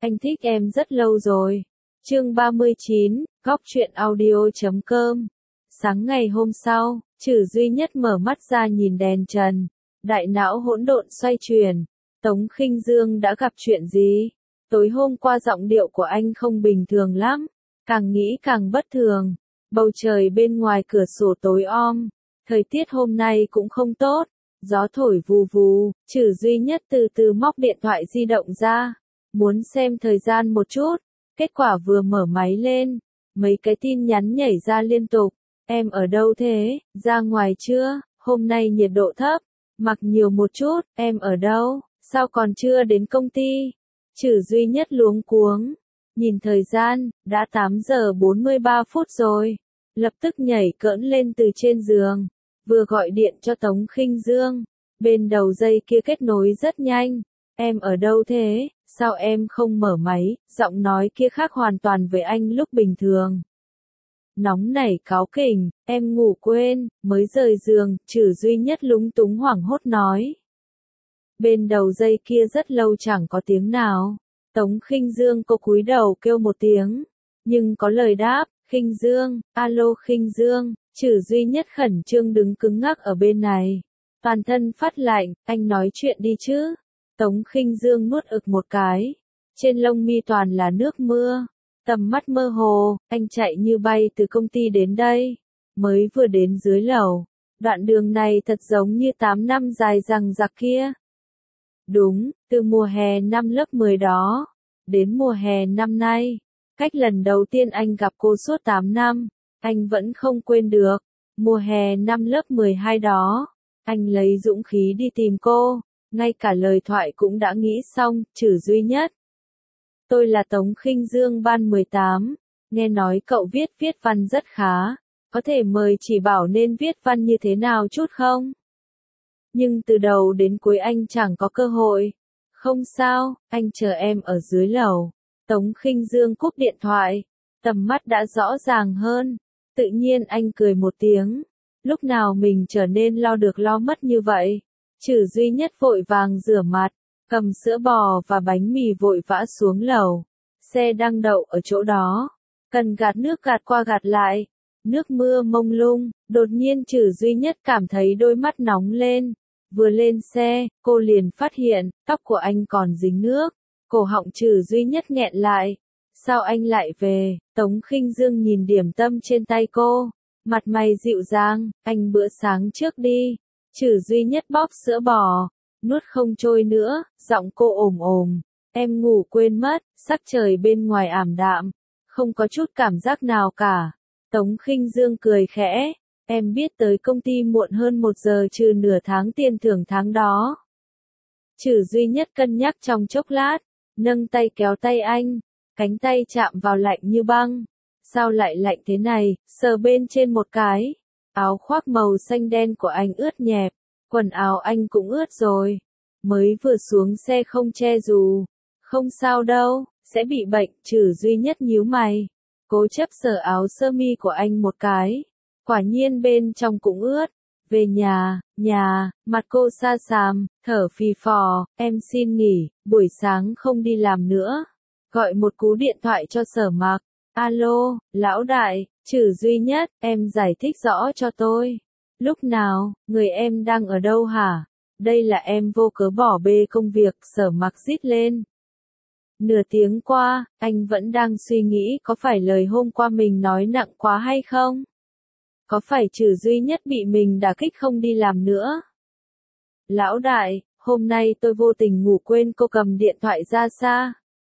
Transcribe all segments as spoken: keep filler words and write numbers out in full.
anh thích em rất lâu rồi. Chương ba mươi chín, góc truyện audio chấm com. Sáng ngày hôm sau, Trử Duy Nhất mở mắt ra nhìn đèn trần, đại não hỗn độn xoay chuyển. Tống Khinh Dương đã gặp chuyện gì? Tối hôm qua giọng điệu của anh không bình thường lắm, càng nghĩ càng bất thường. Bầu trời bên ngoài cửa sổ tối om, thời tiết hôm nay cũng không tốt, gió thổi vù vù. Trử Duy Nhất từ từ móc điện thoại di động ra, muốn xem thời gian một chút. Kết quả vừa mở máy lên, mấy cái tin nhắn nhảy ra liên tục. Em ở đâu thế? Ra ngoài chưa? Hôm nay nhiệt độ thấp, mặc nhiều một chút. Em ở đâu? Sao còn chưa đến công ty? Trử Duy Nhất luống cuống, nhìn thời gian, đã tám giờ bốn mươi ba phút rồi. Lập tức nhảy cỡn lên từ trên giường, vừa gọi điện cho Tống Khinh Dương. Bên đầu dây kia kết nối rất nhanh. Em ở đâu thế? Sao em không mở máy? Giọng nói kia khác hoàn toàn với anh lúc bình thường. Nóng nảy cáu kỉnh, em ngủ quên, mới rời giường. Trử Duy Nhất lúng túng hoảng hốt nói. Bên đầu dây kia rất lâu chẳng có tiếng nào. Tống Khinh Dương cô cúi đầu kêu một tiếng, nhưng có lời đáp. Khinh Dương, alo Khinh Dương. Trử Duy Nhất khẩn trương đứng cứng ngắc ở bên này, toàn thân phát lạnh. Anh nói chuyện đi chứ. Tống Khinh Dương nuốt ực một cái, trên lông mi toàn là nước mưa, tầm mắt mơ hồ. Anh chạy như bay từ công ty đến đây, mới vừa đến dưới lầu. Đoạn đường này thật giống như tám năm dài dằng dặc kia. Đúng, từ mùa hè năm lớp mười đó, đến mùa hè năm nay, cách lần đầu tiên anh gặp cô suốt tám năm, anh vẫn không quên được. Mùa hè năm lớp mười hai đó, anh lấy dũng khí đi tìm cô, ngay cả lời thoại cũng đã nghĩ xong. Trử Duy Nhất. Tôi là Tống Khinh Dương ban mười tám, nghe nói cậu viết viết văn rất khá, có thể mời chỉ bảo nên viết văn như thế nào chút không? Nhưng từ đầu đến cuối anh chẳng có cơ hội. Không sao, anh chờ em ở dưới lầu. Tống Khinh Dương cúp điện thoại, tầm mắt đã rõ ràng hơn. Tự nhiên anh cười một tiếng. Lúc nào mình trở nên lo được lo mất như vậy? Trử Duy Nhất vội vàng rửa mặt, cầm sữa bò và bánh mì vội vã xuống lầu. Xe đang đậu ở chỗ đó, cần gạt nước gạt qua gạt lại. Nước mưa mông lung, đột nhiên Trử Duy Nhất cảm thấy đôi mắt nóng lên. Vừa lên xe, cô liền phát hiện, tóc của anh còn dính nước. Cổ họng Trử Duy Nhất nghẹn lại. Sao anh lại về? Tống Khinh Dương nhìn điểm tâm trên tay cô, mặt mày dịu dàng. Anh bữa sáng trước đi. Trử Duy Nhất bóp sữa bò, nuốt không trôi nữa, giọng cô ồm ồm. Em ngủ quên mất. Sắc trời bên ngoài ảm đạm, không có chút cảm giác nào cả. Tống Khinh Dương cười khẽ. Em biết tới công ty muộn hơn một giờ trừ nửa tháng tiền thưởng tháng đó. Trử Duy Nhất cân nhắc trong chốc lát, nâng tay kéo tay anh, cánh tay chạm vào lạnh như băng. Sao lại lạnh thế này? Sờ bên trên một cái. Áo khoác màu xanh đen của anh ướt nhẹp, quần áo anh cũng ướt rồi. Mới vừa xuống xe không che dù. Không sao đâu, sẽ bị bệnh. Trử Duy Nhất nhíu mày, cố chấp sờ áo sơ mi của anh một cái. Quả nhiên bên trong cũng ướt. Về nhà, nhà, mặt cô sa xàm, thở phì phò. Em xin nghỉ, buổi sáng không đi làm nữa. Gọi một cú điện thoại cho Sở Mặc. Alo, lão đại. Trử Duy Nhất, em giải thích rõ cho tôi. Lúc nào, người em đang ở đâu hả? Đây là em vô cớ bỏ bê công việc. Sở Mặc rít lên. Nửa tiếng qua, anh vẫn đang suy nghĩ có phải lời hôm qua mình nói nặng quá hay không? Có phải Trử Duy Nhất bị mình đả kích không đi làm nữa? Lão đại, hôm nay tôi vô tình ngủ quên. Cô cầm điện thoại ra xa.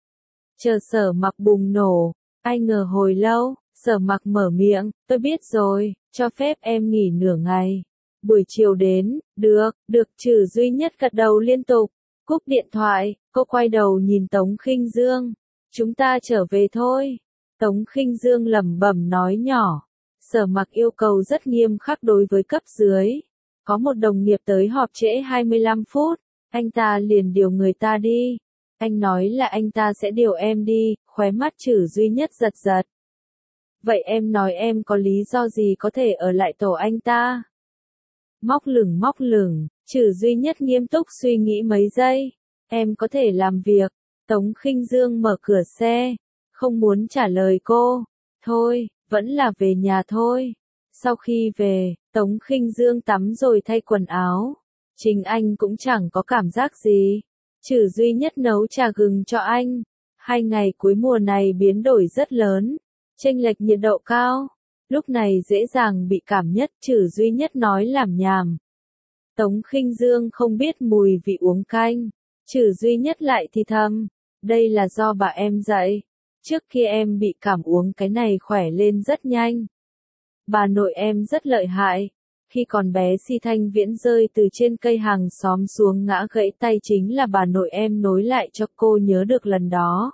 Chờ Sở Mặc bùng nổ. Ai ngờ hồi lâu, Sở Mặc mở miệng. Tôi biết rồi, cho phép em nghỉ nửa ngày. Buổi chiều đến. Được, được. Trử Duy Nhất gật đầu liên tục. Cúp điện thoại, cô quay đầu nhìn Tống Khinh Dương. Chúng ta trở về thôi. Tống Khinh Dương lẩm bẩm nói nhỏ. Sở Mặc yêu cầu rất nghiêm khắc đối với cấp dưới. Có một đồng nghiệp tới họp trễ hai mươi lăm phút, anh ta liền điều người ta đi. Anh nói là anh ta sẽ điều em đi. Khóe mắt Trử Duy Nhất giật giật. Vậy em nói em có lý do gì có thể ở lại tổ anh ta? Móc lửng móc lửng. Trử Duy Nhất nghiêm túc suy nghĩ mấy giây. Em có thể làm việc, Tống Khinh Dương mở cửa xe, không muốn trả lời cô. Thôi, vẫn là về nhà thôi. Sau khi về, Tống Khinh Dương tắm rồi thay quần áo. Chính anh cũng chẳng có cảm giác gì. Trừ duy nhất nấu trà gừng cho anh. Hai ngày cuối mùa này biến đổi rất lớn. Chênh lệch nhiệt độ cao. Lúc này dễ dàng bị cảm nhất. Trừ duy nhất nói làm nhảm. Tống Khinh Dương không biết mùi vị uống canh. Trừ duy nhất lại thì thầm. Đây là do bà em dạy. Trước khi em bị cảm uống cái này khỏe lên rất nhanh. Bà nội em rất lợi hại. Khi còn bé Si Thanh Viễn rơi từ trên cây hàng xóm xuống ngã gãy tay chính là bà nội em nối lại cho cô nhớ được lần đó.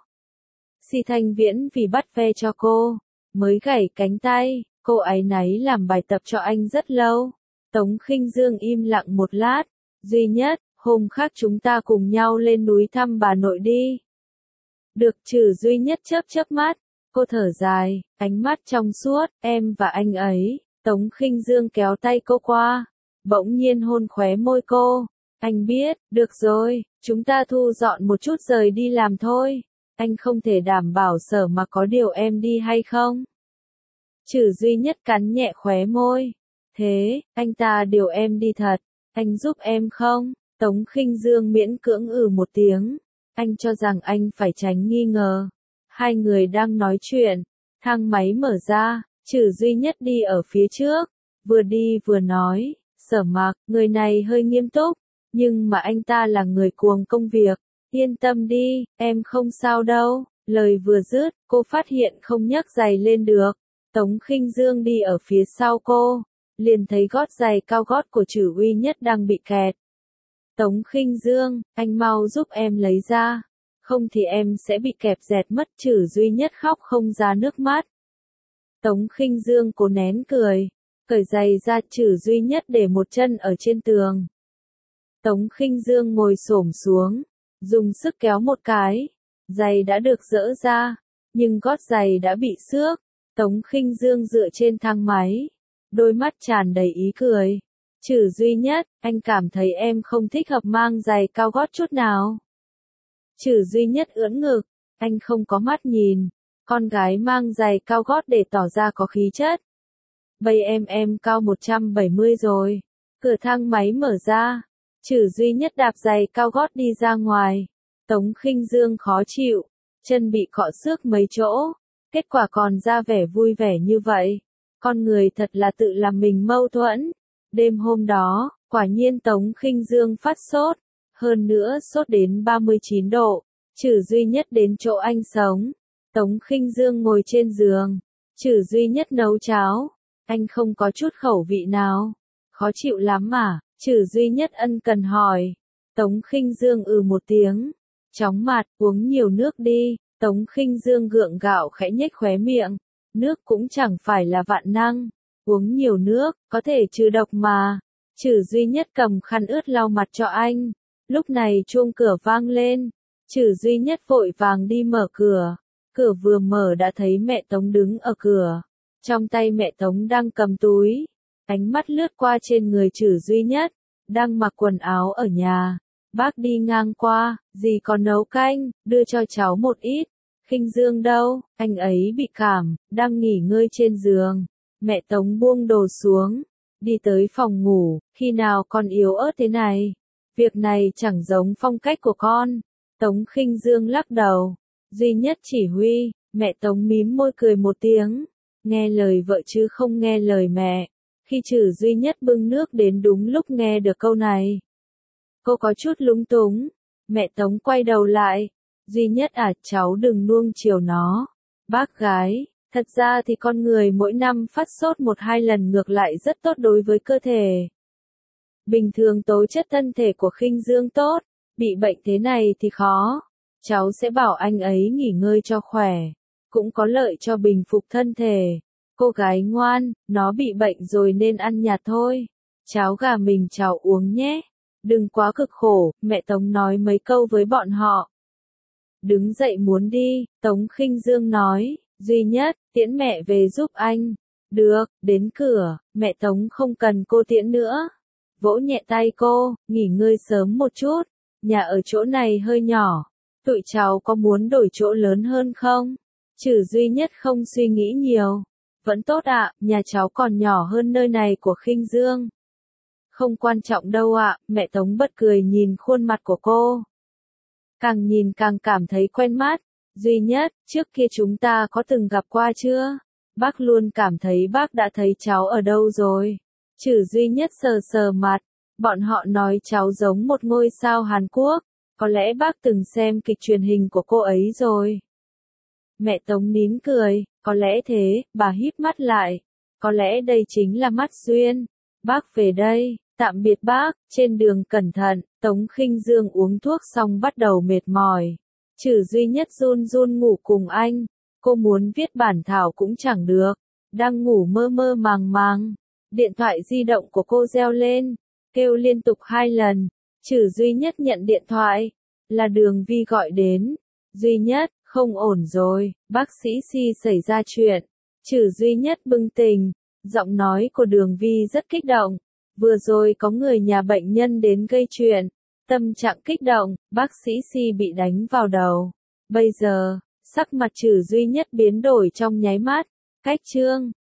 Si Thanh Viễn vì bắt ve cho cô, mới gãy cánh tay, cô áy náy làm bài tập cho anh rất lâu. Tống Khinh Dương im lặng một lát, duy nhất, hôm khác chúng ta cùng nhau lên núi thăm bà nội đi. Được. Trừ duy nhất chớp chớp mắt, cô thở dài, ánh mắt trong suốt, em và anh ấy. Tống Khinh Dương kéo tay cô qua, bỗng nhiên hôn khóe môi cô. Anh biết, được rồi, chúng ta thu dọn một chút rời đi làm thôi. Anh không thể đảm bảo Sở mà có điều em đi hay không. Trừ duy nhất cắn nhẹ khóe môi. Thế, anh ta điều em đi thật, anh giúp em không? Tống Khinh Dương miễn cưỡng ừ một tiếng. Anh cho rằng anh phải tránh nghi ngờ. Hai người đang nói chuyện, thang máy mở ra. Trừ duy nhất đi ở phía trước, vừa đi vừa nói, Sở Mạc, người này hơi nghiêm túc, nhưng mà anh ta là người cuồng công việc, yên tâm đi, em không sao đâu. Lời vừa dứt, cô phát hiện không nhấc giày lên được. Tống Khinh Dương đi ở phía sau cô, liền thấy gót giày cao gót của Trừ duy nhất đang bị kẹt. Tống Khinh Dương, anh mau giúp em lấy ra, không thì em sẽ bị kẹp dẹt mất. Trừ duy nhất khóc không ra nước mắt. Tống Khinh Dương cố nén cười, cởi giày ra. Trừ duy nhất để một chân ở trên tường. Tống Khinh Dương ngồi xổm xuống, dùng sức kéo một cái, giày đã được dỡ ra, nhưng gót giày đã bị xước. Tống Khinh Dương dựa trên thang máy, đôi mắt tràn đầy ý cười. Trừ duy nhất, anh cảm thấy em không thích hợp mang giày cao gót chút nào. Trừ duy nhất ưỡn ngực, anh không có mắt nhìn. Con gái mang giày cao gót để tỏ ra có khí chất. Bây em em cao một trăm bảy mươi rồi. Cửa thang máy mở ra. Trừ duy nhất đạp giày cao gót đi ra ngoài. Tống Khinh Dương khó chịu, chân bị cọ xước mấy chỗ. Kết quả còn ra vẻ vui vẻ như vậy. Con người thật là tự làm mình mâu thuẫn. Đêm hôm đó, quả nhiên Tống Khinh Dương phát sốt. Hơn nữa sốt đến ba mươi chín độ. Trừ duy nhất đến chỗ anh sống. Tống Khinh Dương ngồi trên giường. Trừ duy nhất nấu cháo. Anh không có chút khẩu vị nào. Khó chịu lắm à? Trừ duy nhất ân cần hỏi. Tống Khinh Dương ừ một tiếng. Chóng mặt, uống nhiều nước đi. Tống Khinh Dương gượng gạo khẽ nhếch khóe miệng. Nước cũng chẳng phải là vạn năng. Uống nhiều nước, có thể trừ độc mà. Trừ duy nhất cầm khăn ướt lau mặt cho anh. Lúc này chuông cửa vang lên. Trừ duy nhất vội vàng đi mở cửa. Cửa vừa mở đã thấy mẹ Tống đứng ở cửa. Trong tay mẹ Tống đang cầm túi. Ánh mắt lướt qua trên người Trừ duy nhất. Đang mặc quần áo ở nhà. Bác đi ngang qua, dì có nấu canh, đưa cho cháu một ít. Khinh Dương đâu, anh ấy bị cảm, đang nghỉ ngơi trên giường. Mẹ Tống buông đồ xuống, đi tới phòng ngủ. Khi nào con yếu ớt thế này? Việc này chẳng giống phong cách của con. Tống Khinh Dương lắc đầu. Duy nhất chỉ huy. Mẹ Tống mím môi cười một tiếng. Nghe lời vợ chứ không nghe lời mẹ. Khi Trừ duy nhất bưng nước đến đúng lúc nghe được câu này, cô có chút lúng túng. Mẹ Tống quay đầu lại. Duy nhất à, cháu đừng nuông chiều nó. Bác gái, thật ra thì con người mỗi năm phát sốt một hai lần ngược lại rất tốt đối với cơ thể. Bình thường tố chất thân thể của Khinh Dương tốt, bị bệnh thế này thì khó. Cháu sẽ bảo anh ấy nghỉ ngơi cho khỏe, cũng có lợi cho bình phục thân thể. Cô gái ngoan, nó bị bệnh rồi nên ăn nhạt thôi. Cháo gà mình cháu uống nhé. Đừng quá cực khổ. Mẹ Tống nói mấy câu với bọn họ. Đứng dậy muốn đi, Tống Khinh Dương nói. Duy nhất, tiễn mẹ về giúp anh. Được. Đến cửa, mẹ Tống không cần cô tiễn nữa. Vỗ nhẹ tay cô, nghỉ ngơi sớm một chút. Nhà ở chỗ này hơi nhỏ. Tụi cháu có muốn đổi chỗ lớn hơn không? Trừ duy nhất không suy nghĩ nhiều. Vẫn tốt ạ, nhà cháu còn nhỏ hơn nơi này của Khinh Dương. Không quan trọng đâu ạ, mẹ Tống bật cười nhìn khuôn mặt của cô. Càng nhìn càng cảm thấy quen mắt. Duy nhất, trước kia chúng ta có từng gặp qua chưa? Bác luôn cảm thấy bác đã thấy cháu ở đâu rồi. Trừ duy nhất sờ sờ mặt. Bọn họ nói cháu giống một ngôi sao Hàn Quốc. Có lẽ bác từng xem kịch truyền hình của cô ấy rồi. Mẹ Tống nín cười, có lẽ thế, bà híp mắt lại. Có lẽ đây chính là mắt duyên. Bác về đây, tạm biệt bác, trên đường cẩn thận. Tống Khinh Dương uống thuốc xong bắt đầu mệt mỏi. Trừ duy nhất run run ngủ cùng anh. Cô muốn viết bản thảo cũng chẳng được. Đang ngủ mơ mơ màng màng. Điện thoại di động của cô reo lên. Kêu liên tục hai lần. Trừ duy nhất nhận điện thoại. Là Đường Vi gọi đến. Duy nhất, không ổn rồi, bác sĩ Si xảy ra chuyện. Trừ duy nhất bừng tỉnh. Giọng nói của Đường Vi rất kích động. Vừa rồi có người nhà bệnh nhân đến gây chuyện. Tâm trạng kích động, bác sĩ Si bị đánh vào đầu. Bây giờ, sắc mặt Trừ duy nhất biến đổi trong nháy mắt. Cách Trương.